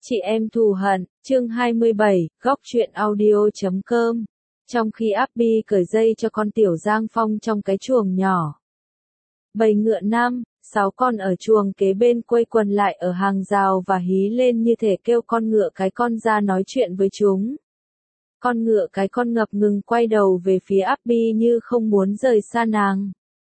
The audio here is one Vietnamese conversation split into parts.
Chị em thù hận, chương 27, góc truyện audio.com. Trong khi Abby cởi dây cho con tiểu Giang Phong trong cái chuồng nhỏ. Bầy ngựa 5-6 con ở chuồng kế bên quây quần lại ở hàng rào và hí lên như thể kêu con ngựa cái con ra nói chuyện với chúng. Con ngựa cái con ngập ngừng quay đầu về phía Abby như không muốn rời xa nàng.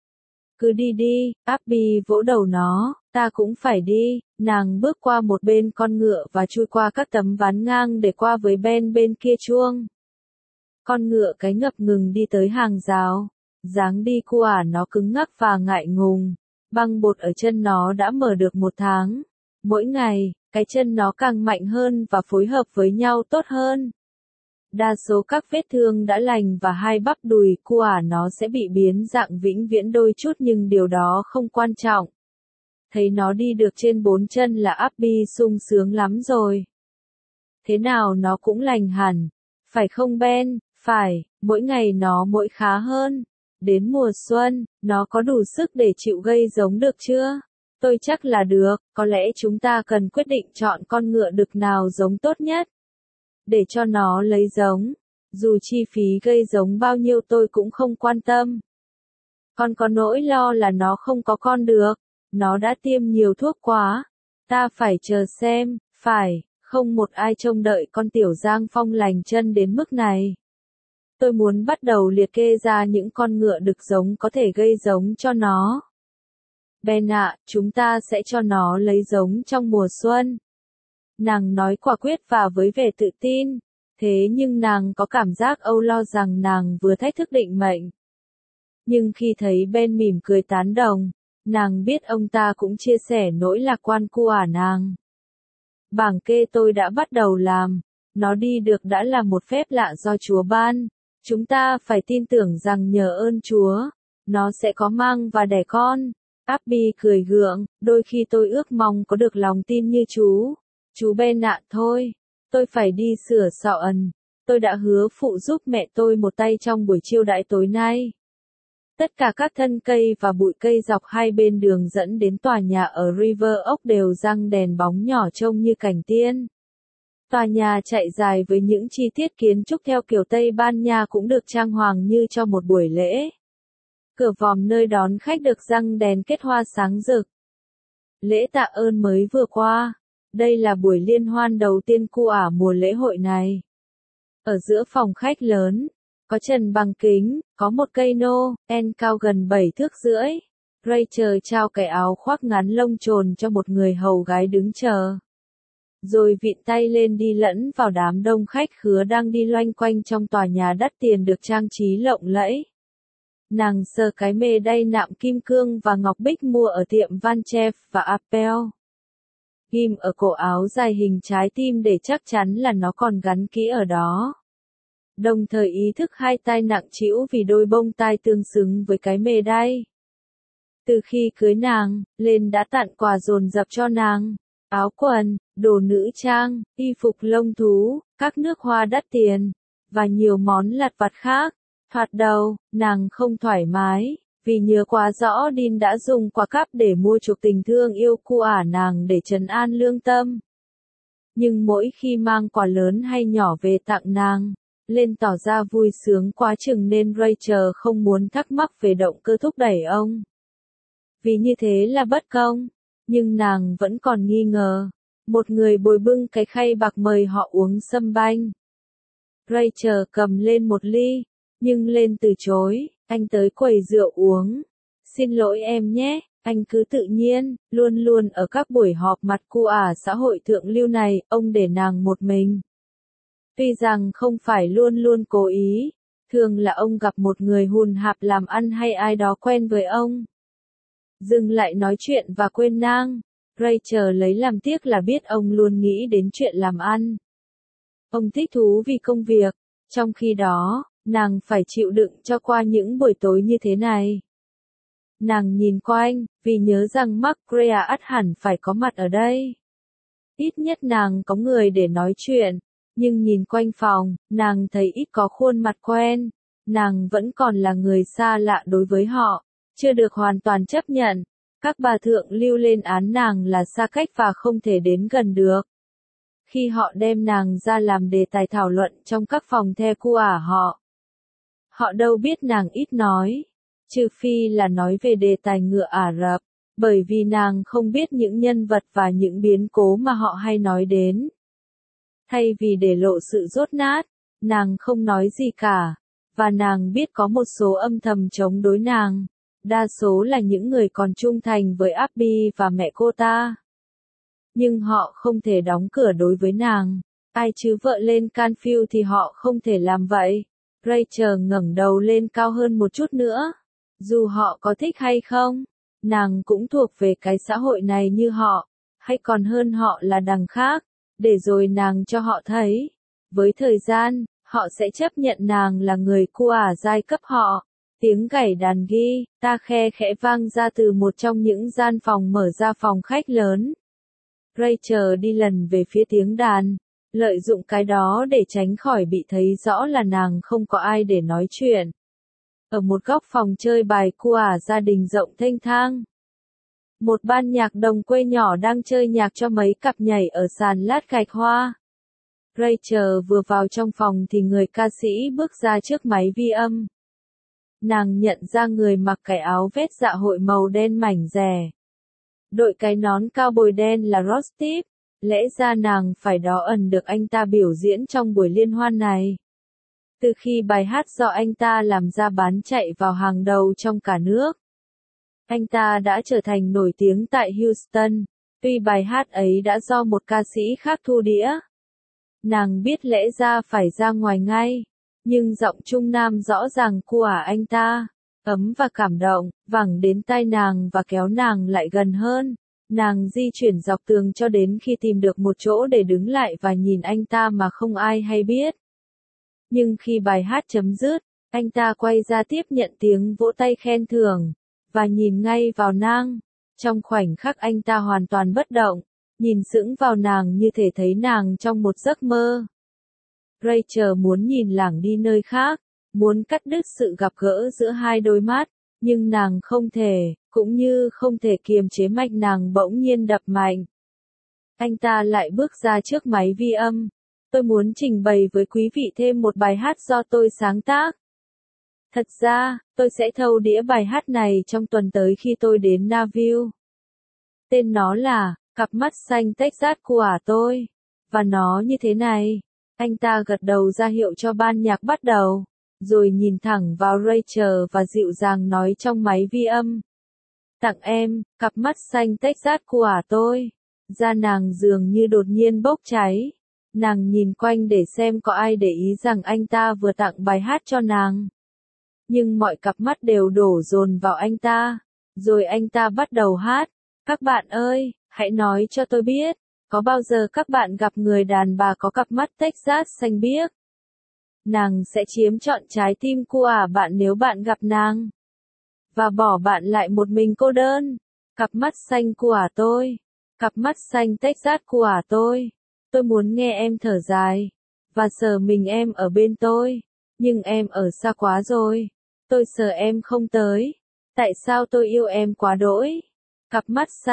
Cứ đi đi, Abby vỗ đầu nó, ta cũng phải đi. Nàng bước qua một bên con ngựa và chui qua các tấm ván ngang để qua với Ben bên kia chuông. Con ngựa cái ngập ngừng đi tới hàng rào. Dáng đi của nó cứng ngắc và ngại ngùng. Băng bột ở chân nó đã mở được 1 tháng. Mỗi ngày, cái chân nó càng mạnh hơn và phối hợp với nhau tốt hơn. Đa số các vết thương đã lành và hai bắp đùi của nó sẽ bị biến dạng vĩnh viễn đôi chút nhưng điều đó không quan trọng. Thấy nó đi được trên 4 chân là Abby sung sướng lắm rồi. Thế nào nó cũng lành hẳn. Phải không Ben? Phải, mỗi ngày nó mỗi khá hơn. Đến mùa xuân, nó có đủ sức để chịu gây giống được chưa? Tôi chắc là được, có lẽ chúng ta cần quyết định chọn con ngựa đực nào giống tốt nhất. Để cho nó lấy giống. Dù chi phí gây giống bao nhiêu tôi cũng không quan tâm. Con có nỗi lo là nó không có con được. Nó đã tiêm nhiều thuốc quá. Ta phải chờ xem, phải, không một ai trông đợi con tiểu Giang Phong lành chân đến mức này. Tôi muốn bắt đầu liệt kê ra những con ngựa đực giống có thể gây giống cho nó. Ben ạ, chúng ta sẽ cho nó lấy giống trong mùa xuân. Nàng nói quả quyết và với vẻ tự tin. Thế nhưng nàng có cảm giác âu lo rằng nàng vừa thách thức định mệnh. Nhưng khi thấy Ben mỉm cười tán đồng, nàng biết ông ta cũng chia sẻ nỗi lạc quan của nàng. Bảng kê tôi đã bắt đầu làm. Nó đi được đã là một phép lạ do Chúa ban. Chúng ta phải tin tưởng rằng nhờ ơn Chúa, nó sẽ có mang và đẻ con. Abby cười gượng, đôi khi tôi ước mong có được lòng tin như chú. Chú Ben ạ thôi, tôi phải đi sửa soạn. Tôi đã hứa phụ giúp mẹ tôi một tay trong buổi chiêu đãi tối nay. Tất cả các thân cây và bụi cây dọc hai bên đường dẫn đến tòa nhà ở River Oak đều răng đèn bóng nhỏ trông như cảnh tiên. Tòa nhà chạy dài với những chi tiết kiến trúc theo kiểu Tây Ban Nha cũng được trang hoàng như cho một buổi lễ. Cửa vòm nơi đón khách được răng đèn kết hoa sáng rực. Lễ tạ ơn mới vừa qua. Đây là buổi liên hoan đầu tiên của mùa lễ hội này. Ở giữa phòng khách lớn, có trần bằng kính, có một cây Noel cao gần 7 thước rưỡi. Rachel trao cái áo khoác ngắn lông trồn cho một người hầu gái đứng chờ. Rồi vịn tay lên đi lẫn vào đám đông khách khứa đang đi loanh quanh trong tòa nhà đắt tiền được trang trí lộng lẫy. Nàng sờ cái mê đay nạm kim cương và ngọc bích mua ở tiệm Van Cleef và Arpels. Ghim ở cổ áo dài hình trái tim để chắc chắn là nó còn gắn kỹ ở đó. Đồng thời ý thức hai tai nặng trĩu vì đôi bông tai tương xứng với cái mê đay. Từ khi cưới nàng, Lên đã tặng quà dồn dập cho nàng. Áo quần, đồ nữ trang, y phục lông thú, các nước hoa đắt tiền, và nhiều món lặt vặt khác. Thoạt đầu, nàng không thoải mái, vì nhớ quá rõ Dean đã dùng quà cáp để mua chuộc tình thương yêu của nàng để trấn an lương tâm. Nhưng mỗi khi mang quà lớn hay nhỏ về tặng nàng, Lên tỏ ra vui sướng quá chừng nên Rachel không muốn thắc mắc về động cơ thúc đẩy ông. Vì như thế là bất công. Nhưng nàng vẫn còn nghi ngờ. Một người bồi bưng cái khay bạc mời họ uống sâm banh. Rachel cầm lên một ly, nhưng Lên từ chối. Anh tới quầy rượu uống. Xin lỗi em nhé, anh cứ tự nhiên. Luôn luôn ở các buổi họp mặt của xã hội thượng lưu này, ông để nàng một mình. Tuy rằng không phải luôn luôn cố ý, thường là ông gặp một người hùn hạp làm ăn hay ai đó quen với ông. Dừng lại nói chuyện và quên nàng. Rachel lấy làm tiếc là biết ông luôn nghĩ đến chuyện làm ăn. Ông thích thú vì công việc, trong khi đó, nàng phải chịu đựng cho qua những buổi tối như thế này. Nàng nhìn quanh, vì nhớ rằng Mark Greer ắt hẳn phải có mặt ở đây. Ít nhất nàng có người để nói chuyện, nhưng nhìn quanh phòng, nàng thấy ít có khuôn mặt quen. Nàng vẫn còn là người xa lạ đối với họ. Chưa được hoàn toàn chấp nhận, các bà thượng lưu lên án nàng là xa cách và không thể đến gần được. khi họ đem nàng ra làm đề tài thảo luận trong các phòng the của họ. Họ đâu biết nàng ít nói, trừ phi là nói về đề tài ngựa Ả Rập, bởi vì nàng không biết những nhân vật và những biến cố mà họ hay nói đến. Thay vì để lộ sự dốt nát, nàng không nói gì cả, và nàng biết có một số âm thầm chống đối nàng, đa số là những người còn trung thành với Abby và mẹ cô ta. Nhưng họ không thể đóng cửa đối với nàng, ai chứ vợ lên Canfield thì họ không thể làm vậy. Rachel ngẩng đầu lên cao hơn một chút nữa. Dù họ có thích hay không, nàng cũng thuộc về cái xã hội này như họ, hay còn hơn họ là đằng khác, để rồi nàng cho họ thấy. Với thời gian, họ sẽ chấp nhận nàng là người của giai cấp họ. Tiếng gảy đàn guitar khe khẽ vang ra từ một trong những gian phòng mở ra phòng khách lớn. Rachel đi lần về phía tiếng đàn, lợi dụng cái đó để tránh khỏi bị thấy rõ là nàng không có ai để nói chuyện. Ở một góc phòng chơi bài của gia đình rộng thênh thang, một ban nhạc đồng quê nhỏ đang chơi nhạc cho mấy cặp nhảy ở sàn lát gạch hoa. Rachel vừa vào trong phòng thì người ca sĩ bước ra trước máy vi âm. Nàng nhận ra người mặc cái áo vest dạ hội màu đen mảnh dẻ, đội cái nón cao bồi đen là Ross Steve. Lẽ ra nàng phải đó ẩn được anh ta biểu diễn trong buổi liên hoan này. Từ khi bài hát do anh ta làm ra bán chạy vào hàng đầu trong cả nước, anh ta đã trở thành nổi tiếng tại Houston, tuy bài hát ấy đã do một ca sĩ khác thu đĩa. Nàng biết lẽ ra phải ra ngoài ngay, nhưng giọng Trung Nam rõ ràng của anh ta, ấm và cảm động, vẳng đến tai nàng và kéo nàng lại gần hơn. Nàng di chuyển dọc tường cho đến khi tìm được một chỗ để đứng lại và nhìn anh ta mà không ai hay biết. Nhưng khi bài hát chấm dứt, anh ta quay ra tiếp nhận tiếng vỗ tay khen thưởng, và nhìn ngay vào nàng. Trong khoảnh khắc anh ta hoàn toàn bất động, nhìn sững vào nàng như thể thấy nàng trong một giấc mơ. Rachel muốn nhìn lảng đi nơi khác, muốn cắt đứt sự gặp gỡ giữa hai đôi mắt, nhưng nàng không thể, cũng như không thể kiềm chế mạch nàng bỗng nhiên đập mạnh. Anh ta lại bước ra trước máy vi âm. Tôi muốn trình bày với quý vị thêm một bài hát do tôi sáng tác. Thật ra, tôi sẽ thâu đĩa bài hát này trong tuần tới khi tôi đến Nashville. Tên nó là Cặp mắt xanh Texas của tôi. Và nó như thế này. Anh ta gật đầu ra hiệu cho ban nhạc bắt đầu, rồi nhìn thẳng vào Rachel và dịu dàng nói trong máy vi âm. Tặng em, cặp mắt xanh Texas của tôi. Da nàng dường như đột nhiên bốc cháy. Nàng nhìn quanh để xem có ai để ý rằng anh ta vừa tặng bài hát cho nàng. Nhưng mọi cặp mắt đều đổ dồn vào anh ta. Rồi anh ta bắt đầu hát. Các bạn ơi, hãy nói cho tôi biết, có bao giờ các bạn gặp người đàn bà có cặp mắt Texas xanh biếc? Nàng sẽ chiếm trọn trái tim của bạn nếu bạn gặp nàng. Và bỏ bạn lại một mình cô đơn. Cặp mắt xanh của tôi. Cặp mắt xanh Texas của tôi. Tôi muốn nghe em thở dài. Và sờ mình em ở bên tôi. Nhưng em ở xa quá rồi. Tôi sợ em không tới. Tại sao tôi yêu em quá đỗi? Cặp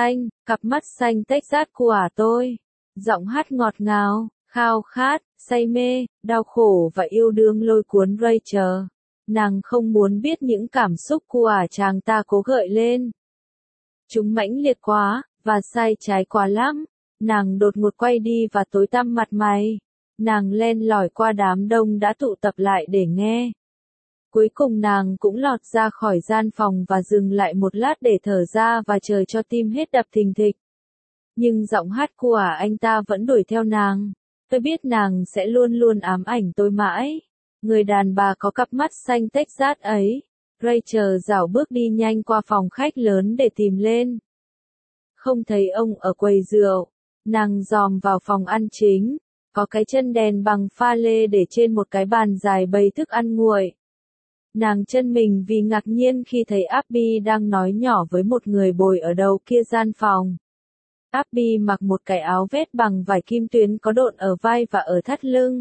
mắt xanh Texas của tôi. Giọng hát ngọt ngào, khao khát, say mê, đau khổ và yêu đương lôi cuốn Rachel. Nàng không muốn biết những cảm xúc của chàng ta cố gợi lên. Chúng mãnh liệt quá, và sai trái quá lắm. Nàng đột ngột quay đi và tối tăm mặt mày. Nàng len lỏi qua đám đông đã tụ tập lại để nghe. Cuối cùng nàng cũng lọt ra khỏi gian phòng và dừng lại một lát để thở ra và chờ cho tim hết đập thình thịch. Nhưng giọng hát của anh ta vẫn đuổi theo nàng. Tôi biết nàng sẽ luôn luôn ám ảnh tôi mãi. Người đàn bà có cặp mắt xanh Texas ấy. Rachel dảo bước đi nhanh qua phòng khách lớn để tìm lên. Không thấy ông ở quầy rượu. Nàng dòm vào phòng ăn chính. Có cái chân đèn bằng pha lê để trên một cái bàn dài bày thức ăn nguội. Nàng chân mình vì ngạc nhiên khi thấy Abby đang nói nhỏ với một người bồi ở đầu kia gian phòng. Abby mặc một cái áo vest bằng vải kim tuyến có độn ở vai và ở thắt lưng.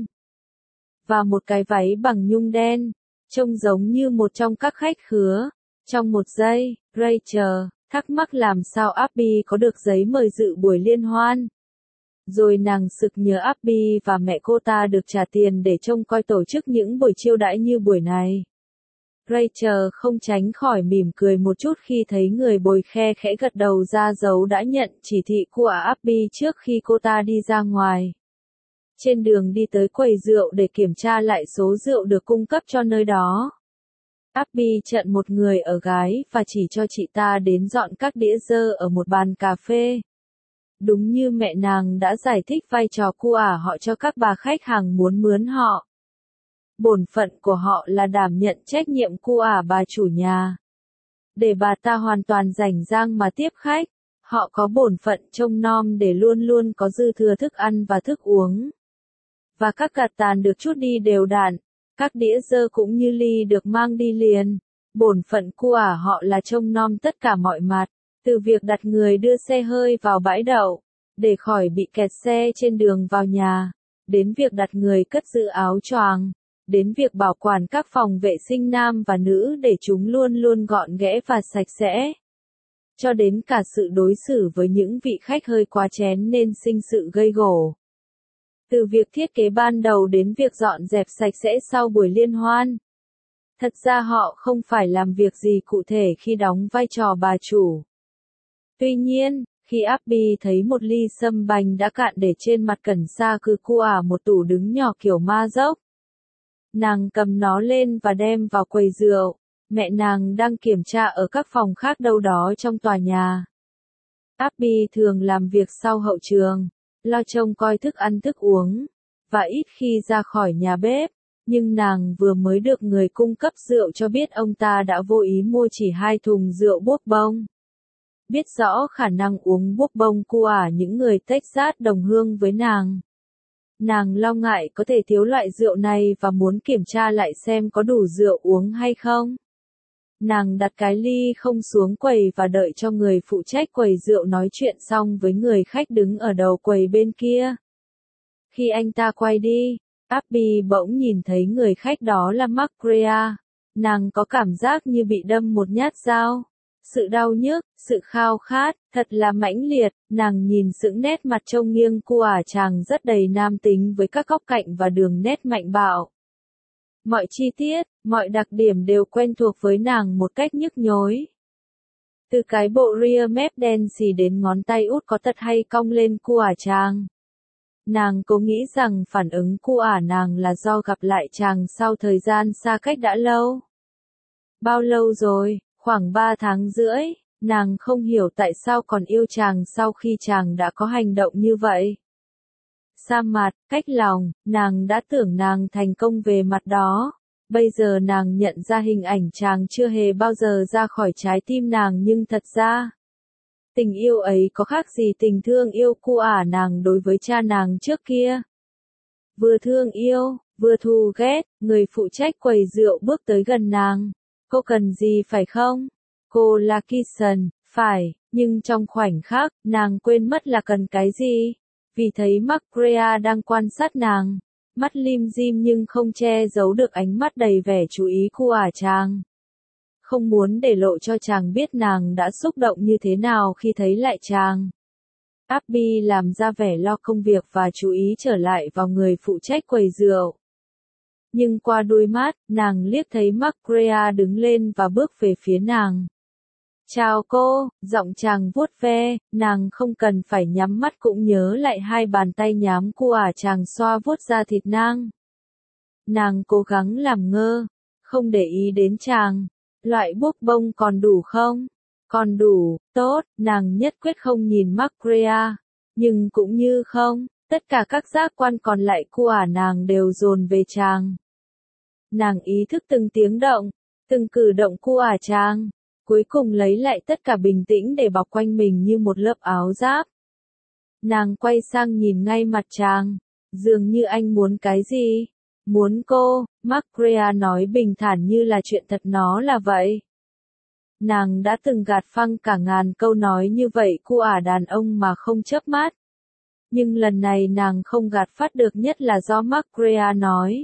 Và một cái váy bằng nhung đen, trông giống như một trong các khách khứa. Trong một giây, Rachel thắc mắc làm sao Abby có được giấy mời dự buổi liên hoan. Rồi nàng sực nhớ Abby và mẹ cô ta được trả tiền để trông coi tổ chức những buổi chiêu đãi như buổi này. Rachel không tránh khỏi mỉm cười một chút khi thấy người bồi khe khẽ gật đầu ra dấu đã nhận chỉ thị của Abby trước khi cô ta đi ra ngoài. Trên đường đi tới quầy rượu để kiểm tra lại số rượu được cung cấp cho nơi đó, Abby chặn một người ở gái và chỉ cho chị ta đến dọn các đĩa dơ ở một bàn cà phê. Đúng như mẹ nàng đã giải thích vai trò của họ cho các bà khách hàng muốn mướn họ. Bổn phận của họ là đảm nhận trách nhiệm của bà chủ nhà. Để bà ta hoàn toàn rảnh rang mà tiếp khách, họ có bổn phận trông nom để luôn luôn có dư thừa thức ăn và thức uống. Và các gạt tàn được trút đi đều đặn, các đĩa dơ cũng như ly được mang đi liền. Bổn phận của họ là trông nom tất cả mọi mặt, từ việc đặt người đưa xe hơi vào bãi đậu, để khỏi bị kẹt xe trên đường vào nhà, đến việc đặt người cất giữ áo choàng, đến việc bảo quản các phòng vệ sinh nam và nữ để chúng luôn luôn gọn ghẽ và sạch sẽ, cho đến cả sự đối xử với những vị khách hơi quá chén nên sinh sự gây gổ. Từ việc thiết kế ban đầu đến việc dọn dẹp sạch sẽ sau buổi liên hoan. Thật ra họ không phải làm việc gì cụ thể khi đóng vai trò bà chủ. Tuy nhiên, khi Abby thấy một ly sâm banh đã cạn để trên mặt cẩn xa cứ của một tủ đứng nhỏ kiểu ma dốc, nàng cầm nó lên và đem vào quầy rượu. Mẹ nàng đang kiểm tra ở các phòng khác đâu đó trong tòa nhà. Abby thường làm việc sau hậu trường, lo trông coi thức ăn thức uống, và ít khi ra khỏi nhà bếp, nhưng nàng vừa mới được người cung cấp rượu cho biết ông ta đã vô ý mua chỉ 2 thùng rượu bourbon. Biết rõ khả năng uống bourbon của những người Texas đồng hương với nàng. Nàng lo ngại có thể thiếu loại rượu này và muốn kiểm tra lại xem có đủ rượu uống hay không. Nàng đặt cái ly không xuống quầy và đợi cho người phụ trách quầy rượu nói chuyện xong với người khách đứng ở đầu quầy bên kia. Khi anh ta quay đi, Abby bỗng nhìn thấy người khách đó là Mark Greer. Nàng có cảm giác như bị đâm một nhát dao. Sự đau nhức, sự khao khát, thật là mãnh liệt. Nàng nhìn sững nét mặt trông nghiêng của chàng rất đầy nam tính với các góc cạnh và đường nét mạnh bạo. Mọi chi tiết, mọi đặc điểm đều quen thuộc với nàng một cách nhức nhối. Từ cái bộ rear mép đen xì đến ngón tay út có tật hay cong lên của chàng. Nàng cố nghĩ rằng phản ứng của nàng là do gặp lại chàng sau thời gian xa cách đã lâu. Bao lâu rồi? Khoảng 3 tháng rưỡi. Nàng không hiểu tại sao còn yêu chàng sau khi chàng đã có hành động như vậy. Sa mặt, cách lòng, nàng đã tưởng nàng thành công về mặt đó. Bây giờ nàng nhận ra hình ảnh chàng chưa hề bao giờ ra khỏi trái tim nàng nhưng thật ra, tình yêu ấy có khác gì tình thương yêu của nàng đối với cha nàng trước kia. Vừa thương yêu, vừa thù ghét, người phụ trách quầy rượu bước tới gần nàng. Cô cần gì phải không? Cô là Kitson, phải, nhưng trong khoảnh khắc, nàng quên mất là cần cái gì. Vì thấy Mark Greer đang quan sát nàng, mắt lim dim nhưng không che giấu được ánh mắt đầy vẻ chú ý của chàng. Không muốn để lộ cho chàng biết nàng đã xúc động như thế nào khi thấy lại chàng. Abby làm ra vẻ lo công việc và chú ý trở lại vào người phụ trách quầy rượu. Nhưng qua đôi mắt, nàng liếc thấy Mark Greer đứng lên và bước về phía nàng. Chào cô, giọng chàng vuốt ve, nàng không cần phải nhắm mắt cũng nhớ lại hai bàn tay nhám của chàng xoa vuốt da thịt nàng. Nàng cố gắng làm ngơ, không để ý đến chàng. Loại bốc bông còn đủ không? Còn đủ, tốt, nàng nhất quyết không nhìn Mark Greer. Nhưng cũng như không, tất cả các giác quan còn lại của nàng đều dồn về chàng. Nàng ý thức từng tiếng động, từng cử động của chàng. Cuối cùng lấy lại tất cả bình tĩnh để bọc quanh mình như một lớp áo giáp. Nàng quay sang nhìn ngay mặt chàng. Dường như anh muốn cái gì? Muốn cô, Mark Greer nói bình thản như là chuyện thật nó là vậy. Nàng đã từng gạt phăng cả ngàn câu nói như vậy của đàn ông mà không chớp mắt. Nhưng lần này nàng không gạt phát được nhất là do Mark Greer nói.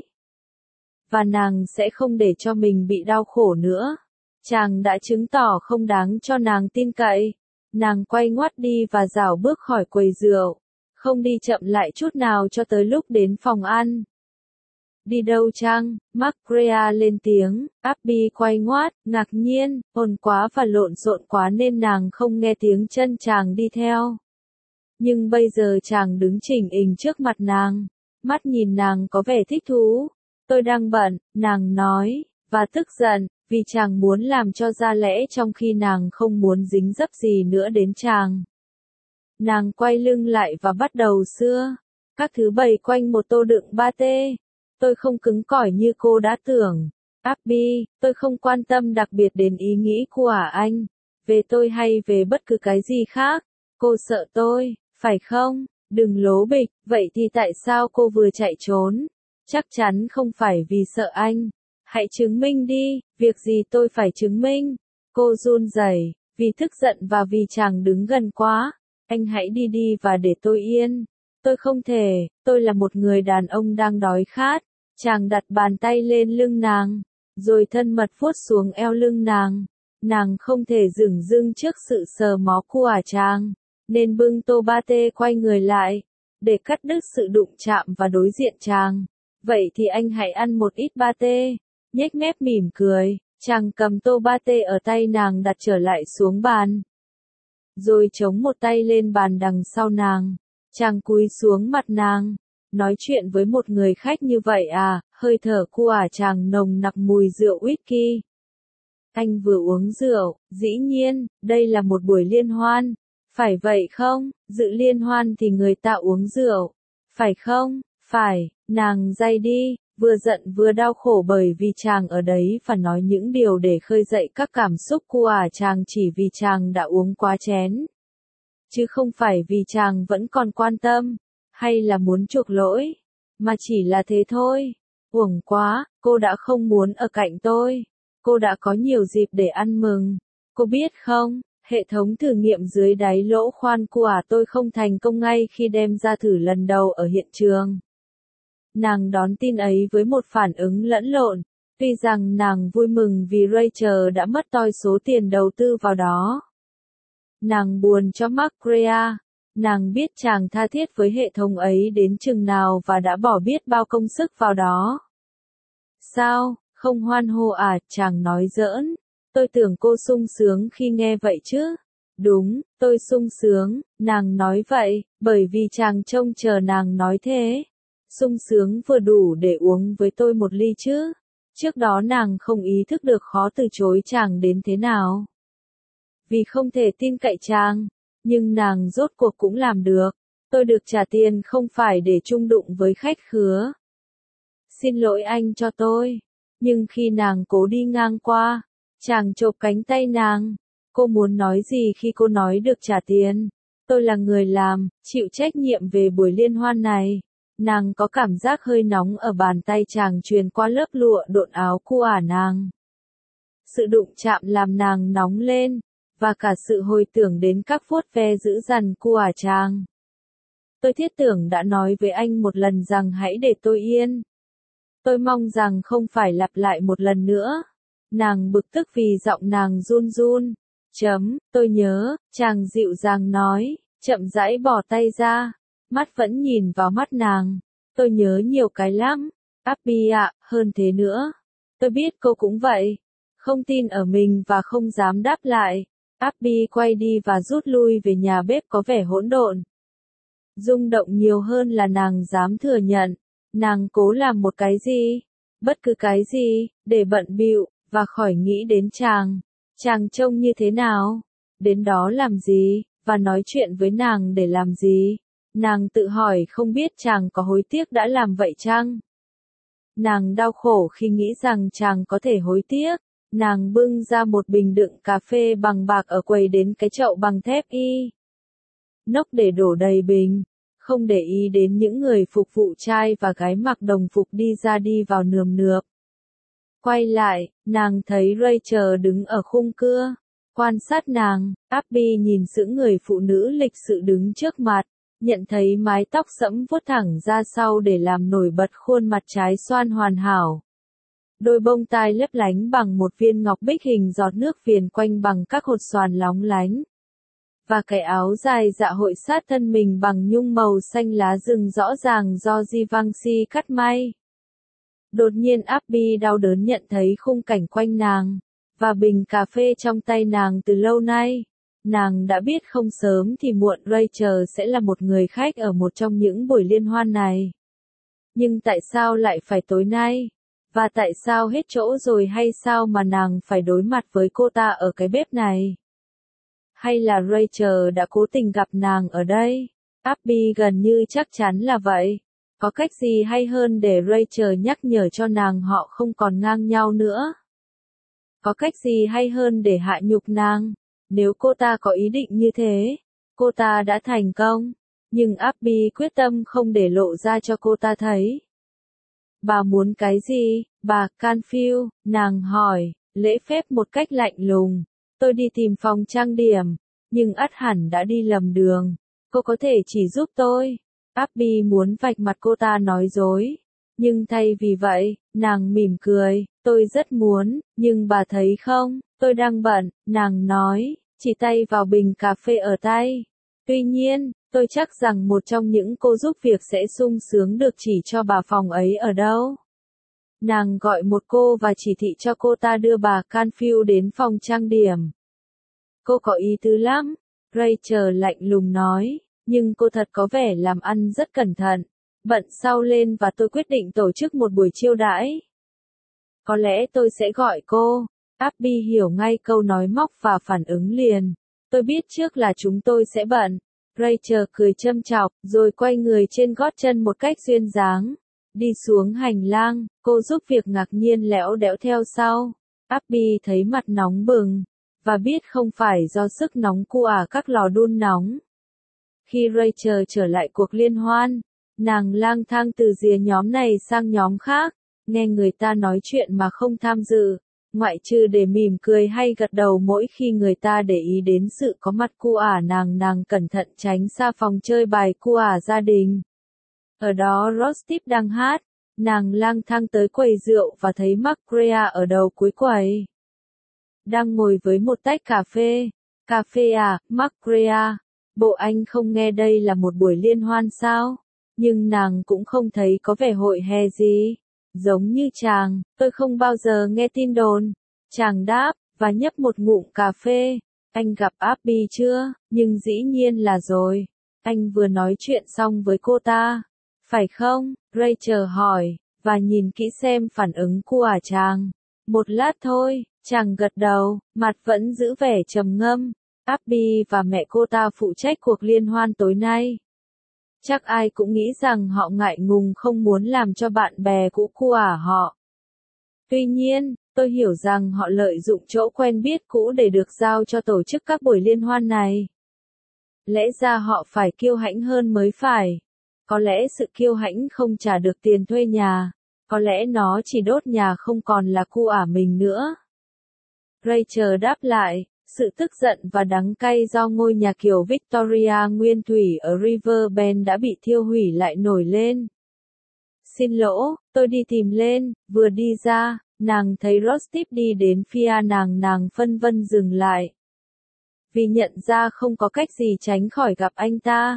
Và nàng sẽ không để cho mình bị đau khổ nữa. Chàng đã chứng tỏ không đáng cho nàng tin cậy. Nàng quay ngoắt đi và rảo bước khỏi quầy rượu. không đi chậm lại chút nào cho tới lúc đến phòng ăn. Đi đâu chăng? Macrea lên tiếng, Abby quay ngoắt, ngạc nhiên, ồn quá và lộn xộn quá nên nàng không nghe tiếng chân chàng đi theo. Nhưng bây giờ chàng đứng chỉnh ình trước mặt nàng, mắt nhìn nàng có vẻ thích thú. Tôi đang bận, nàng nói, và tức giận, vì chàng muốn làm cho ra lẽ trong khi nàng không muốn dính dấp gì nữa đến chàng. Nàng quay lưng lại và bắt đầu xưa. Các thứ bày quanh một tô đựng pate. Tôi không cứng cỏi như cô đã tưởng. Abby, tôi không quan tâm đặc biệt đến ý nghĩ của anh. Về tôi hay về bất cứ cái gì khác. Cô sợ tôi, phải không? Đừng lố bịch, vậy thì tại sao cô vừa chạy trốn? Chắc chắn không phải vì sợ anh. Hãy chứng minh đi, việc gì tôi phải chứng minh? Cô run rẩy, vì tức giận và vì chàng đứng gần quá. Anh hãy đi đi và để tôi yên. Tôi không thể, tôi là một người đàn ông đang đói khát. Chàng đặt bàn tay lên lưng nàng, rồi thân mật vuốt xuống eo lưng nàng. Nàng không thể dửng dưng trước sự sờ mó của chàng, nên bưng tô pate quay người lại, để cắt đứt sự đụng chạm và đối diện chàng. Vậy thì anh hãy ăn một ít pate. Nhếch mép mỉm cười, chàng cầm tô pate ở tay nàng đặt trở lại xuống bàn. Rồi chống một tay lên bàn đằng sau nàng. Chàng cúi xuống mặt nàng. Nói chuyện với một người khách như vậy à, hơi thở của chàng nồng nặc mùi rượu whisky. Anh vừa uống rượu, dĩ nhiên, đây là một buổi liên hoan. Phải vậy không? Dự liên hoan thì người ta uống rượu. Phải không? Phải, nàng day đi, vừa giận vừa đau khổ bởi vì chàng ở đấy và nói những điều để khơi dậy các cảm xúc của chàng chỉ vì chàng đã uống quá chén. Chứ không phải vì chàng vẫn còn quan tâm, hay là muốn chuộc lỗi, mà chỉ là thế thôi. Uổng quá, cô đã không muốn ở cạnh tôi. Cô đã có nhiều dịp để ăn mừng. Cô biết không, hệ thống thử nghiệm dưới đáy lỗ khoan của tôi không thành công ngay khi đem ra thử lần đầu ở hiện trường. Nàng đón tin ấy với một phản ứng lẫn lộn, tuy rằng nàng vui mừng vì Rachel đã mất toi số tiền đầu tư vào đó. Nàng buồn cho Macrea, nàng biết chàng tha thiết với hệ thống ấy đến chừng nào và đã bỏ biết bao công sức vào đó. Sao, không hoan hô à, chàng nói giỡn, tôi tưởng cô sung sướng khi nghe vậy chứ. Đúng, tôi sung sướng, nàng nói vậy, bởi vì chàng trông chờ nàng nói thế. Sung sướng vừa đủ để uống với tôi một ly chứ. Trước đó nàng không ý thức được khó từ chối chàng đến thế nào. Vì không thể tin cậy chàng, nhưng nàng rốt cuộc cũng làm được. Tôi được trả tiền không phải để chung đụng với khách khứa. Xin lỗi anh cho tôi. Nhưng khi nàng cố đi ngang qua, chàng chộp cánh tay nàng. Cô muốn nói gì khi cô nói được trả tiền? Tôi là người làm, chịu trách nhiệm về buổi liên hoan này. Nàng có cảm giác hơi nóng ở bàn tay chàng truyền qua lớp lụa độn áo của nàng. Sự đụng chạm làm nàng nóng lên, và cả sự hồi tưởng đến các vuốt ve dữ dằn của chàng. Tôi thiết tưởng đã nói với anh một lần rằng hãy để tôi yên. Tôi mong rằng không phải lặp lại một lần nữa. Nàng bực tức vì giọng nàng run run. Tôi nhớ, chàng dịu dàng nói, chậm rãi bỏ tay ra. Mắt vẫn nhìn vào mắt nàng. Tôi nhớ nhiều cái lắm. Abby ạ, hơn thế nữa. Tôi biết cô cũng vậy. Không tin ở mình và không dám đáp lại. Abby quay đi và rút lui về nhà bếp có vẻ hỗn độn. Rung động nhiều hơn là nàng dám thừa nhận. Nàng cố làm một cái gì, bất cứ cái gì, để bận bịu và khỏi nghĩ đến chàng. Chàng trông như thế nào? Đến đó làm gì? Và nói chuyện với nàng để làm gì? Nàng tự hỏi không biết chàng có hối tiếc đã làm vậy chăng? Nàng đau khổ khi nghĩ rằng chàng có thể hối tiếc. Nàng bưng ra một bình đựng cà phê bằng bạc ở quầy đến cái chậu bằng thép nốc để đổ đầy bình. Không để ý đến những người phục vụ trai và gái mặc đồng phục đi ra đi vào nườm nượp. Quay lại, nàng thấy Rachel đứng ở khung cưa. Quan sát nàng, Abby nhìn sững người phụ nữ lịch sự đứng trước mặt, nhận thấy mái tóc sẫm vuốt thẳng ra sau để làm nổi bật khuôn mặt trái xoan hoàn hảo. Đôi bông tai lấp lánh bằng một viên ngọc bích hình giọt nước viền quanh bằng các hột xoàn lóng lánh. và cái áo dài dạ hội sát thân mình bằng nhung màu xanh lá rừng rõ ràng do Givenchy cắt may. Đột nhiên Abby đau đớn nhận thấy khung cảnh quanh nàng, và bình cà phê trong tay nàng từ lâu nay. Nàng đã biết không sớm thì muộn Rachel sẽ là một người khách ở một trong những buổi liên hoan này. Nhưng tại sao lại phải tối nay? Và tại sao hết chỗ rồi hay sao mà nàng phải đối mặt với cô ta ở cái bếp này? Hay là Rachel đã cố tình gặp nàng ở đây? Abby gần như chắc chắn là vậy. Có cách gì hay hơn để Rachel nhắc nhở cho nàng họ không còn ngang nhau nữa? Có cách gì hay hơn để hạ nhục nàng? Nếu cô ta có ý định như thế, cô ta đã thành công. Nhưng Abby quyết tâm không để lộ ra cho cô ta thấy. Bà muốn cái gì, bà Canfield? Nàng hỏi, lễ phép một cách lạnh lùng. Tôi đi tìm phòng trang điểm, nhưng ắt hẳn đã đi lầm đường. Cô có thể chỉ giúp tôi. Abby muốn vạch mặt cô ta nói dối. Nhưng thay vì vậy, nàng mỉm cười, tôi rất muốn, nhưng bà thấy không, tôi đang bận, nàng nói, chỉ tay vào bình cà phê ở tay. Tuy nhiên, tôi chắc rằng một trong những cô giúp việc sẽ sung sướng được chỉ cho bà phòng ấy ở đâu. Nàng gọi một cô và chỉ thị cho cô ta đưa bà Canfield đến phòng trang điểm. Cô có ý tứ lắm, Rachel lạnh lùng nói, nhưng cô thật có vẻ làm ăn rất cẩn thận. Bận sau lên và tôi quyết định tổ chức một buổi chiêu đãi. Có lẽ tôi sẽ gọi cô. Abby hiểu ngay câu nói móc và phản ứng liền. Tôi biết trước là chúng tôi sẽ bận. Rachel cười châm chọc, rồi quay người trên gót chân một cách duyên dáng. Đi xuống hành lang, cô giúp việc ngạc nhiên lẽo đẽo theo sau. Abby thấy mặt nóng bừng, và biết không phải do sức nóng của các lò đun nóng. Khi Rachel trở lại cuộc liên hoan, nàng lang thang từ rìa nhóm này sang nhóm khác, nghe người ta nói chuyện mà không tham dự, ngoại trừ để mỉm cười hay gật đầu mỗi khi người ta để ý đến sự có mặt của nàng cẩn thận tránh xa phòng chơi bài của gia đình. Ở đó Ross đang hát, nàng lang thang tới quầy rượu và thấy Mark ở đầu cuối quầy. Đang ngồi với một tách cà phê. Cà phê à, Mark? Bộ anh không nghe đây là một buổi liên hoan sao? Nhưng nàng cũng không thấy có vẻ hội hè gì. Giống như chàng, tôi không bao giờ nghe tin đồn. Chàng đáp, và nhấp một ngụm cà phê. Anh gặp Abby chưa? Nhưng dĩ nhiên là rồi. Anh vừa nói chuyện xong với cô ta. Phải không? Rachel hỏi, và nhìn kỹ xem phản ứng của chàng. Một lát thôi, chàng gật đầu, mặt vẫn giữ vẻ trầm ngâm. Abby và mẹ cô ta phụ trách cuộc liên hoan tối nay. Chắc ai cũng nghĩ rằng họ ngại ngùng không muốn làm cho bạn bè cũ của họ. Tuy nhiên, tôi hiểu rằng họ lợi dụng chỗ quen biết cũ để được giao cho tổ chức các buổi liên hoan này. Lẽ ra họ phải kiêu hãnh hơn mới phải. Có lẽ sự kiêu hãnh không trả được tiền thuê nhà. Có lẽ nó chỉ đốt nhà không còn là của mình nữa. Rachel đáp lại, sự tức giận và đắng cay do ngôi nhà kiểu Victoria nguyên thủy ở Riverbend đã bị thiêu hủy lại nổi lên. Xin lỗi, tôi đi tìm lên, vừa đi ra, nàng thấy Ross đi đến phía nàng phân vân dừng lại. Vì nhận ra không có cách gì tránh khỏi gặp anh ta.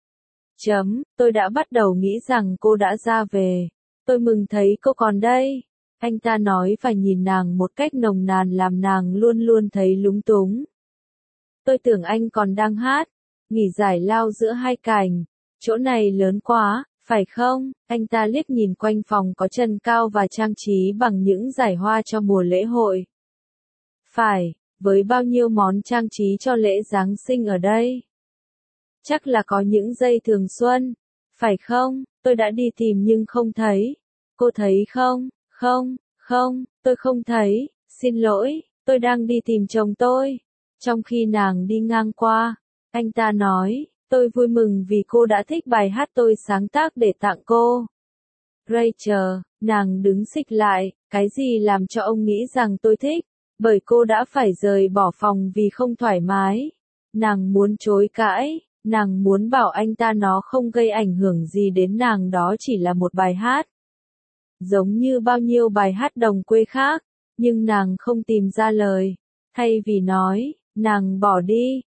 Tôi đã bắt đầu nghĩ rằng cô đã ra về. Tôi mừng thấy cô còn đây. Anh ta nói và nhìn nàng một cách nồng nàn làm nàng luôn luôn thấy lúng túng. Tôi tưởng anh còn đang hát, nghỉ giải lao giữa hai cành. Chỗ này lớn quá, phải không? Anh ta liếc nhìn quanh phòng có chân cao và trang trí bằng những dải hoa cho mùa lễ hội. Phải, với bao nhiêu món trang trí cho lễ Giáng sinh ở đây. Chắc là có những dây thường xuân, phải không? Tôi đã đi tìm nhưng không thấy. Cô thấy không? Không, tôi không thấy, xin lỗi, tôi đang đi tìm chồng tôi. Trong khi nàng đi ngang qua, anh ta nói, tôi vui mừng vì cô đã thích bài hát tôi sáng tác để tặng cô. Rachel, nàng đứng xích lại, cái gì làm cho ông nghĩ rằng tôi thích? Bởi cô đã phải rời bỏ phòng vì không thoải mái. Nàng muốn chối cãi, nàng muốn bảo anh ta nó không gây ảnh hưởng gì đến nàng, đó chỉ là một bài hát. Giống như bao nhiêu bài hát đồng quê khác, nhưng nàng không tìm ra lời. Thay vì nói, nàng bỏ đi,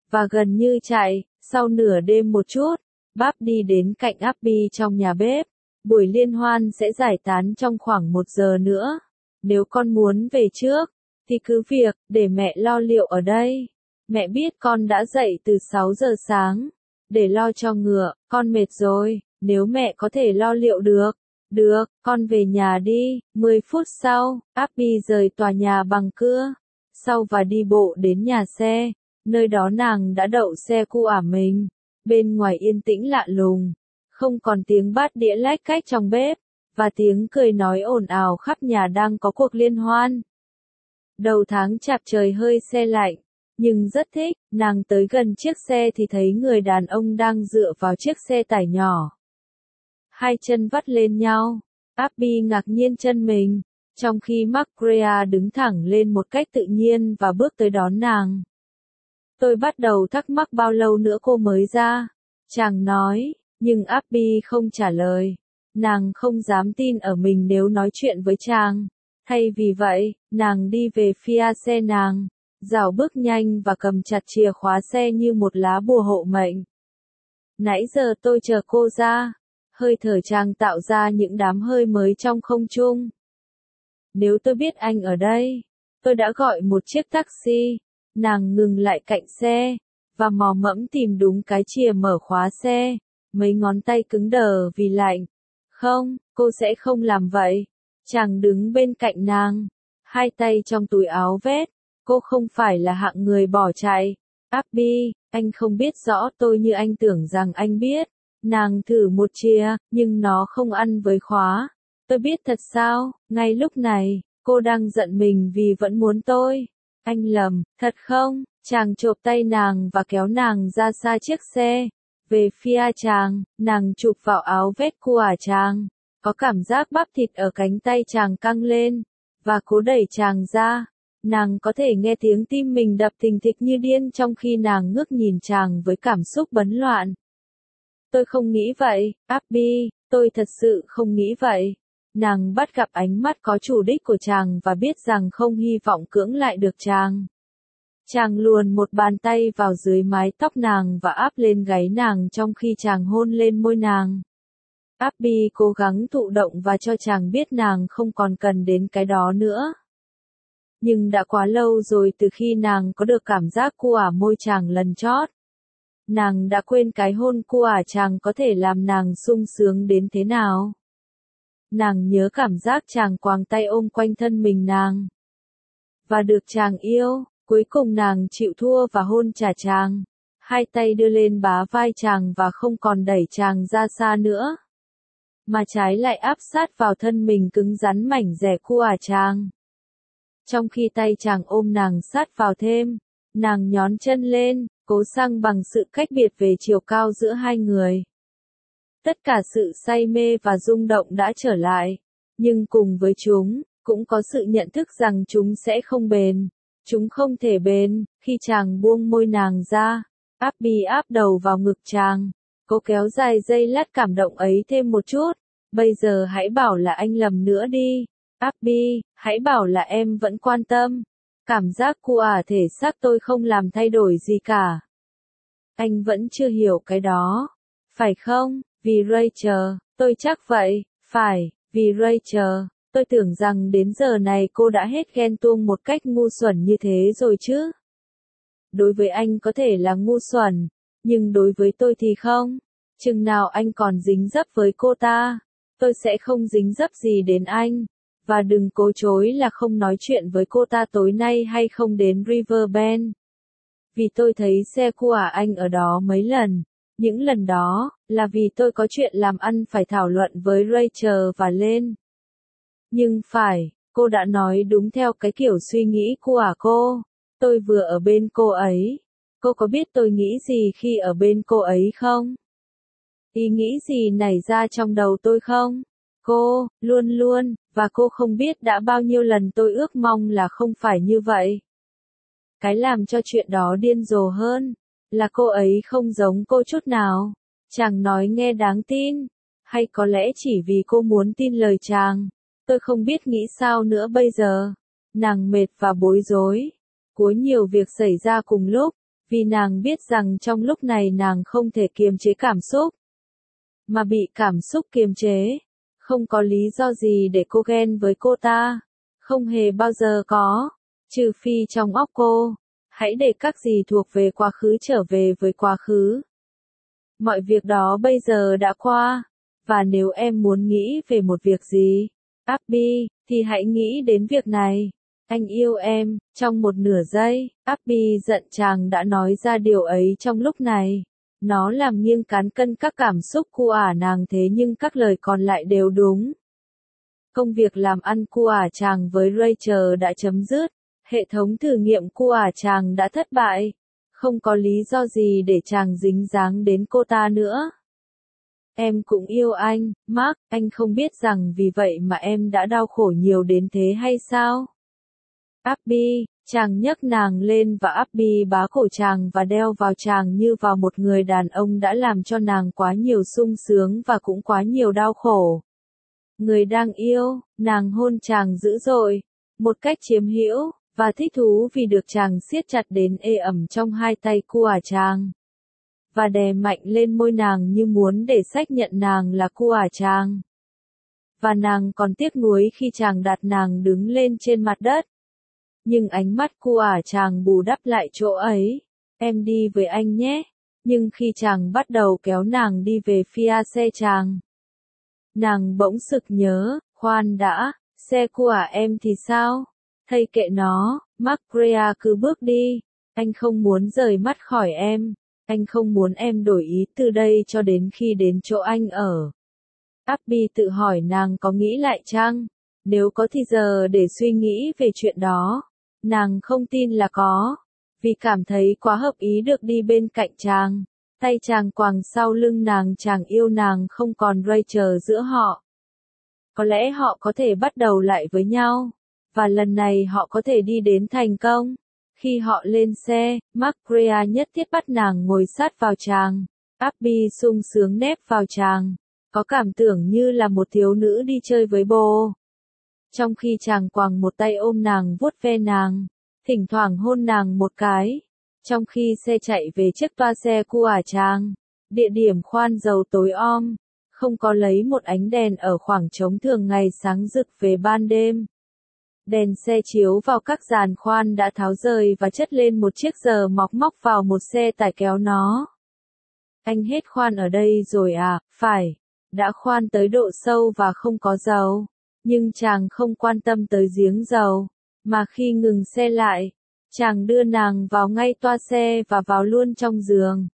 Và gần như chạy, sau nửa đêm một chút, Báp đi đến cạnh Abby trong nhà bếp. Buổi liên hoan sẽ giải tán trong khoảng 1 giờ nữa. Nếu con muốn về trước, thì cứ việc, để mẹ lo liệu ở đây. Mẹ biết con đã dậy từ 6 giờ sáng. Để lo cho ngựa, con mệt rồi, nếu mẹ có thể lo liệu được. Được, con về nhà đi. 10 phút sau, Abby rời tòa nhà bằng cưa. Sau và đi bộ đến nhà xe. Nơi đó nàng đã đậu xe của mình. Bên ngoài yên tĩnh lạ lùng. Không còn tiếng bát đĩa lách cách trong bếp. Và tiếng cười nói ồn ào khắp nhà đang có cuộc liên hoan. Đầu tháng chạp trời hơi se lạnh. Nhưng rất thích, nàng tới gần chiếc xe thì thấy người đàn ông đang dựa vào chiếc xe tải nhỏ. Hai chân vắt lên nhau. Abby ngạc nhiên chân mình. Trong khi Macrea đứng thẳng lên một cách tự nhiên và bước tới đón nàng. Tôi bắt đầu thắc mắc bao lâu nữa cô mới ra. Chàng nói, nhưng Abby không trả lời. Nàng không dám tin ở mình nếu nói chuyện với chàng. Thay vì vậy, nàng đi về phía xe nàng. Dạo bước nhanh và cầm chặt chìa khóa xe như một lá bùa hộ mệnh. Nãy giờ tôi chờ cô ra. Hơi thở chàng tạo ra những đám hơi mới trong không trung. Nếu tôi biết anh ở đây, tôi đã gọi một chiếc taxi. Nàng ngừng lại cạnh xe, và mò mẫm tìm đúng cái chìa mở khóa xe. Mấy ngón tay cứng đờ vì lạnh. Không, cô sẽ không làm vậy. Chàng đứng bên cạnh nàng, hai tay trong túi áo vest. Cô không phải là hạng người bỏ chạy. Abby, anh không biết rõ tôi như anh tưởng rằng anh biết. Nàng thử một chìa, nhưng nó không ăn với khóa. Tôi biết thật sao, ngay lúc này, cô đang giận mình vì vẫn muốn tôi. Anh lầm, thật không? Chàng chộp tay nàng và kéo nàng ra xa chiếc xe. Về phía chàng, nàng chụp vào áo vest của chàng. Có cảm giác bắp thịt ở cánh tay chàng căng lên. Và cố đẩy chàng ra. Nàng có thể nghe tiếng tim mình đập thình thịch như điên trong khi nàng ngước nhìn chàng với cảm xúc bấn loạn. Tôi không nghĩ vậy, Abby, tôi thật sự không nghĩ vậy. Nàng bắt gặp ánh mắt có chủ đích của chàng và biết rằng không hy vọng cưỡng lại được chàng. Chàng luồn một bàn tay vào dưới mái tóc nàng và áp lên gáy nàng trong khi chàng hôn lên môi nàng. Abby cố gắng thụ động và cho chàng biết nàng không còn cần đến cái đó nữa. Nhưng đã quá lâu rồi từ khi nàng có được cảm giác của môi chàng lần chót. Nàng đã quên cái hôn của chàng có thể làm nàng sung sướng đến thế nào. Nàng nhớ cảm giác chàng quàng tay ôm quanh thân mình nàng. Và được chàng yêu, cuối cùng nàng chịu thua và hôn trả chàng. Hai tay đưa lên bá vai chàng và không còn đẩy chàng ra xa nữa. Mà trái lại áp sát vào thân mình cứng rắn mảnh dẻ của chàng. Trong khi tay chàng ôm nàng sát vào thêm, nàng nhón chân lên, cố sang bằng sự cách biệt về chiều cao giữa hai người. Tất cả sự say mê và rung động đã trở lại, nhưng cùng với chúng, cũng có sự nhận thức rằng chúng sẽ không bền. Chúng không thể bền. Khi chàng buông môi nàng ra, Abby áp đầu vào ngực chàng. Cố kéo dài giây lát cảm động ấy thêm một chút. Bây giờ hãy bảo là anh lầm nữa đi. Abby, hãy bảo là em vẫn quan tâm. Cảm giác của thể xác tôi không làm thay đổi gì cả. Anh vẫn chưa hiểu cái đó. Phải không? Vì Rachel, tôi chắc vậy. Phải, vì Rachel. Tôi tưởng rằng đến giờ này cô đã hết ghen tuông một cách ngu xuẩn như thế rồi chứ. Đối với anh có thể là ngu xuẩn, nhưng đối với tôi thì không. Chừng nào anh còn dính dấp với cô ta, tôi sẽ không dính dấp gì đến anh. Và đừng cố chối là không nói chuyện với cô ta tối nay hay không đến Riverbend. Vì tôi thấy xe của anh ở đó mấy lần. Những lần đó, là vì tôi có chuyện làm ăn phải thảo luận với Rachel và lên. Nhưng phải, cô đã nói đúng theo cái kiểu suy nghĩ của cô. Tôi vừa ở bên cô ấy. Cô có biết tôi nghĩ gì khi ở bên cô ấy không? Ý nghĩ gì nảy ra trong đầu tôi không? Cô, luôn luôn, và cô không biết đã bao nhiêu lần tôi ước mong là không phải như vậy. Cái làm cho chuyện đó điên rồ hơn, là cô ấy không giống cô chút nào. Chàng nói nghe đáng tin, hay có lẽ chỉ vì cô muốn tin lời chàng. Tôi không biết nghĩ sao nữa bây giờ. Nàng mệt và bối rối. Có nhiều việc xảy ra cùng lúc, Vì nàng biết rằng trong lúc này nàng không thể kiềm chế cảm xúc. Mà bị cảm xúc kiềm chế. Không có lý do gì để cô ghen với cô ta. Không hề bao giờ có. Trừ phi trong óc cô. Hãy để các gì thuộc về quá khứ trở về với quá khứ. Mọi việc đó bây giờ đã qua. Và nếu em muốn nghĩ về một việc gì, Abby, thì hãy nghĩ đến việc này. Anh yêu em, trong một nửa giây, Abby giận chàng đã nói ra điều ấy trong lúc này. Nó làm nghiêng cán cân các cảm xúc của nàng thế nhưng các lời còn lại đều đúng. Công việc làm ăn của chàng với Rachel đã chấm dứt. Hệ thống thử nghiệm của chàng đã thất bại. Không có lý do gì để chàng dính dáng đến cô ta nữa. Em cũng yêu anh, Mark, anh không biết rằng vì vậy mà em đã đau khổ nhiều đến thế hay sao? Abby, chàng nhấc nàng lên và Abby bá cổ chàng và đeo vào chàng như vào một người đàn ông đã làm cho nàng quá nhiều sung sướng và cũng quá nhiều đau khổ. Người đang yêu, nàng hôn chàng dữ dội, một cách chiếm hữu, và thích thú vì được chàng siết chặt đến ê ẩm trong hai tay của chàng. Và đè mạnh lên môi nàng như muốn để xác nhận nàng là của chàng. Và nàng còn tiếc nuối khi chàng đặt nàng đứng lên trên mặt đất. Nhưng ánh mắt của chàng bù đắp lại chỗ ấy. Em đi với anh nhé. Nhưng khi chàng bắt đầu kéo nàng đi về phía xe chàng, nàng bỗng sực nhớ, khoan đã, xe của em thì sao? Thầy kệ nó, Mark cứ bước đi. Anh không muốn rời mắt khỏi em. Anh không muốn em đổi ý từ đây cho đến khi đến chỗ anh ở. Abby tự hỏi nàng có nghĩ lại chăng? Nếu có thì giờ để suy nghĩ về chuyện đó. Nàng không tin là có. Vì cảm thấy quá hợp ý được đi bên cạnh chàng. Tay chàng quàng sau lưng nàng, chàng yêu nàng không còn Rachel giữa họ. Có lẽ họ có thể bắt đầu lại với nhau. Và lần này họ có thể đi đến thành công. Khi họ lên xe, Mark nhất thiết bắt nàng ngồi sát vào chàng. Abby sung sướng nép vào chàng. Có cảm tưởng như là một thiếu nữ đi chơi với bồ. Trong khi chàng quàng một tay ôm nàng vuốt ve nàng. Thỉnh thoảng hôn nàng một cái. Trong khi xe chạy về chiếc toa xe của chàng. Địa điểm khoan dầu tối om. Không có lấy một ánh đèn ở khoảng trống thường ngày sáng rực về ban đêm. Đèn xe chiếu vào các giàn khoan đã tháo rời và chất lên một chiếc giờ móc vào một xe tải kéo nó. Anh hết khoan ở đây rồi à? Phải. Đã khoan tới độ sâu và không có dầu. Nhưng chàng không quan tâm tới giếng dầu. Mà khi ngừng xe lại, chàng đưa nàng vào ngay toa xe và vào luôn trong giường.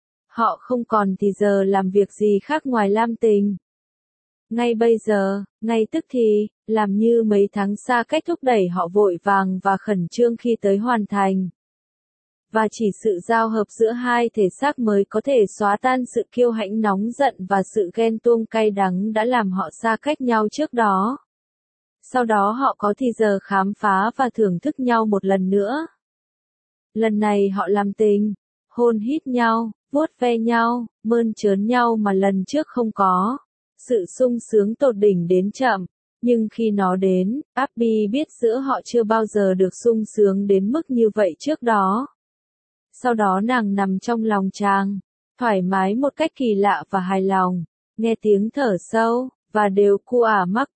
Họ không còn thì giờ làm việc gì khác ngoài lam tình. Ngay bây giờ, ngay tức thì, làm như mấy tháng xa cách thúc đẩy họ vội vàng và khẩn trương khi tới hoàn thành. Và chỉ sự giao hợp giữa hai thể xác mới có thể xóa tan sự kiêu hãnh nóng giận và sự ghen tuông cay đắng đã làm họ xa cách nhau trước đó. Sau đó họ có thì giờ khám phá và thưởng thức nhau một lần nữa. Lần này họ làm tình, hôn hít nhau, vuốt ve nhau, mơn trớn nhau mà lần trước không có. Sự sung sướng tột đỉnh đến chậm, nhưng khi nó đến, Abby biết giữa họ chưa bao giờ được sung sướng đến mức như vậy trước đó. Sau đó nàng nằm trong lòng chàng, thoải mái một cách kỳ lạ và hài lòng, nghe tiếng thở sâu, và đều của Mark.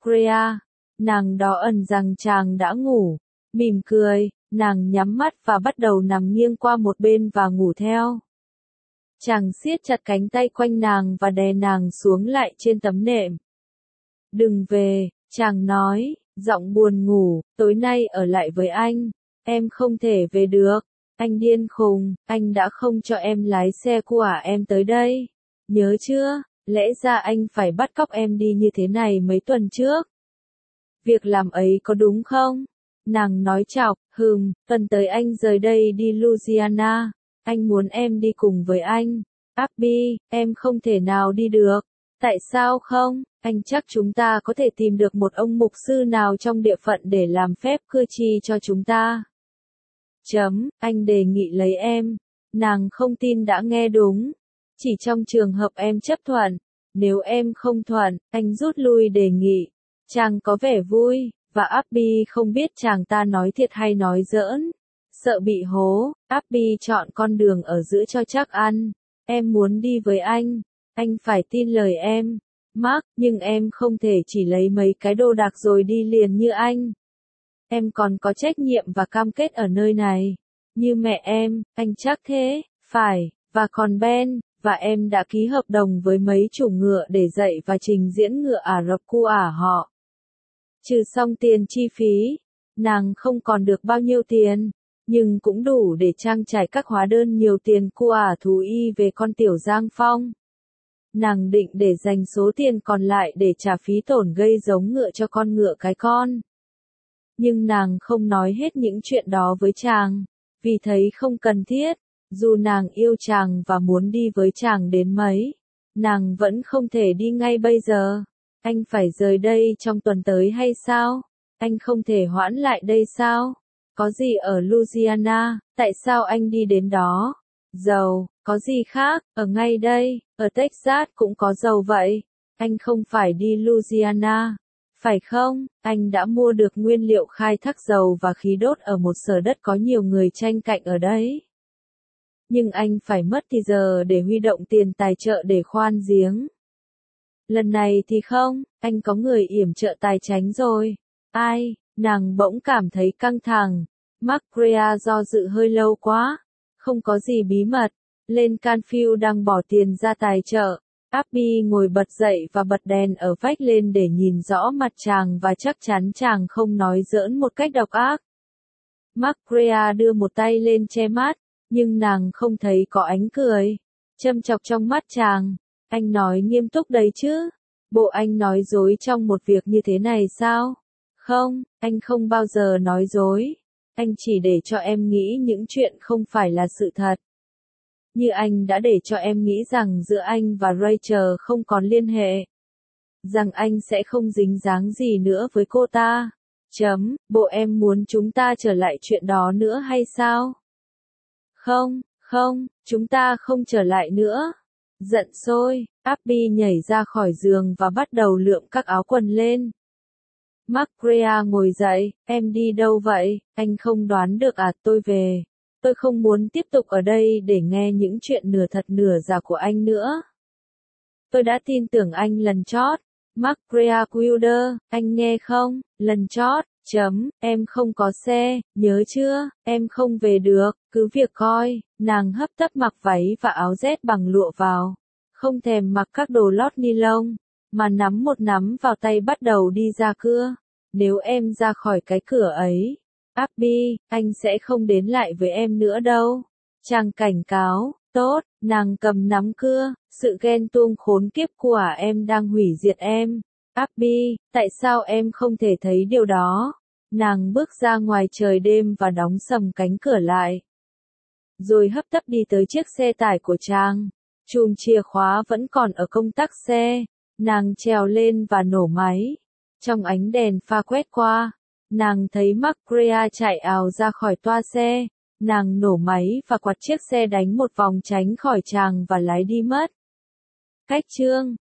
Nàng đó ẩn rằng chàng đã ngủ, mỉm cười, nàng nhắm mắt và bắt đầu nằm nghiêng qua một bên và ngủ theo. Chàng siết chặt cánh tay quanh nàng và đè nàng xuống lại trên tấm nệm. Đừng về, chàng nói, giọng buồn ngủ, tối nay ở lại với anh, em không thể về được. Anh điên khùng, anh đã không cho em lái xe của em tới đây. Nhớ chưa, lẽ ra anh phải bắt cóc em đi như thế này mấy tuần trước. Việc làm ấy có đúng không? Nàng nói chọc, tuần tới anh rời đây đi Louisiana. Anh muốn em đi cùng với anh. Abby, em không thể nào đi được. Tại sao không? Anh chắc chúng ta có thể tìm được một ông mục sư nào trong địa phận để làm phép cưa chi cho chúng ta. Anh đề nghị lấy em. Nàng không tin đã nghe đúng. Chỉ trong trường hợp em chấp thuận. Nếu em không thuận, anh rút lui đề nghị. Chàng có vẻ vui, và Abby không biết chàng ta nói thiệt hay nói giỡn. Sợ bị hố, Abby chọn con đường ở giữa cho chắc ăn. Em muốn đi với anh phải tin lời em. Mark, nhưng em không thể chỉ lấy mấy cái đồ đạc rồi đi liền như anh. Em còn có trách nhiệm và cam kết ở nơi này. Như mẹ em, anh chắc thế, phải, và còn Ben, và em đã ký hợp đồng với mấy chủ ngựa để dạy và trình diễn ngựa Ả Rập cu ả họ. Trừ xong tiền chi phí, nàng không còn được bao nhiêu tiền, nhưng cũng đủ để trang trải các hóa đơn nhiều tiền cu ả thú y về con tiểu Giang Phong. Nàng định để dành số tiền còn lại để trả phí tổn gây giống ngựa cho con ngựa cái con. Nhưng nàng không nói hết những chuyện đó với chàng, vì thấy không cần thiết, dù nàng yêu chàng và muốn đi với chàng đến mấy, nàng vẫn không thể đi ngay bây giờ. Anh phải rời đây trong tuần tới hay sao? Anh không thể hoãn lại đây sao? Có gì ở Louisiana, tại sao anh đi đến đó? Dầu, có gì khác, ở ngay đây, ở Texas cũng có dầu vậy. Anh không phải đi Louisiana, phải không? Anh đã mua được nguyên liệu khai thác dầu và khí đốt ở một sở đất có nhiều người tranh cạnh ở đấy. Nhưng anh phải mất thì giờ để huy động tiền tài trợ để khoan giếng. Lần này thì không, anh có người yểm trợ tài chánh rồi. Ai? Nàng bỗng cảm thấy căng thẳng. Mark do dự hơi lâu quá. Không có gì bí mật. Lên Canfield đang bỏ tiền ra tài trợ. Abby ngồi bật dậy và bật đèn ở vách lên để nhìn rõ mặt chàng và chắc chắn chàng không nói giỡn một cách độc ác. Mark đưa một tay lên che mắt, nhưng nàng không thấy có ánh cười châm chọc trong mắt chàng. Anh nói nghiêm túc đấy chứ? Bộ anh nói dối trong một việc như thế này sao? Không, anh không bao giờ nói dối. Anh chỉ để cho em nghĩ những chuyện không phải là sự thật. Như anh đã để cho em nghĩ rằng giữa anh và Rachel không còn liên hệ. Rằng anh sẽ không dính dáng gì nữa với cô ta. Bộ em muốn chúng ta trở lại chuyện đó nữa hay sao? Không, chúng ta không trở lại nữa. Giận sôi, Abby nhảy ra khỏi giường và bắt đầu lượm các áo quần lên. Mark ngồi dậy, em đi đâu vậy? Anh không đoán được à? Tôi về. Tôi không muốn tiếp tục ở đây để nghe những chuyện nửa thật nửa giả của anh nữa. Tôi đã tin tưởng anh lần chót. Mark Wilder, anh nghe không? Lần chót, em không có xe, nhớ chưa? Em không về được, cứ việc coi. Nàng hấp tấp mặc váy và áo Z bằng lụa vào. Không thèm mặc các đồ lót ni lông, mà nắm một nắm vào tay bắt đầu đi ra cửa. Nếu em ra khỏi cái cửa ấy, Abby, anh sẽ không đến lại với em nữa đâu. Chàng cảnh cáo, tốt, nàng cầm nắm cưa, sự ghen tuông khốn kiếp của em đang hủy diệt em. Abby, tại sao em không thể thấy điều đó? Nàng bước ra ngoài trời đêm và đóng sầm cánh cửa lại. Rồi hấp tấp đi tới chiếc xe tải của chàng. Chùm chìa khóa vẫn còn ở công tắc xe. Nàng trèo lên và nổ máy. Trong ánh đèn pha quét qua, nàng thấy Mark chạy ào ra khỏi toa xe. Nàng nổ máy và quạt chiếc xe đánh một vòng tránh khỏi chàng và lái đi mất. Cách chương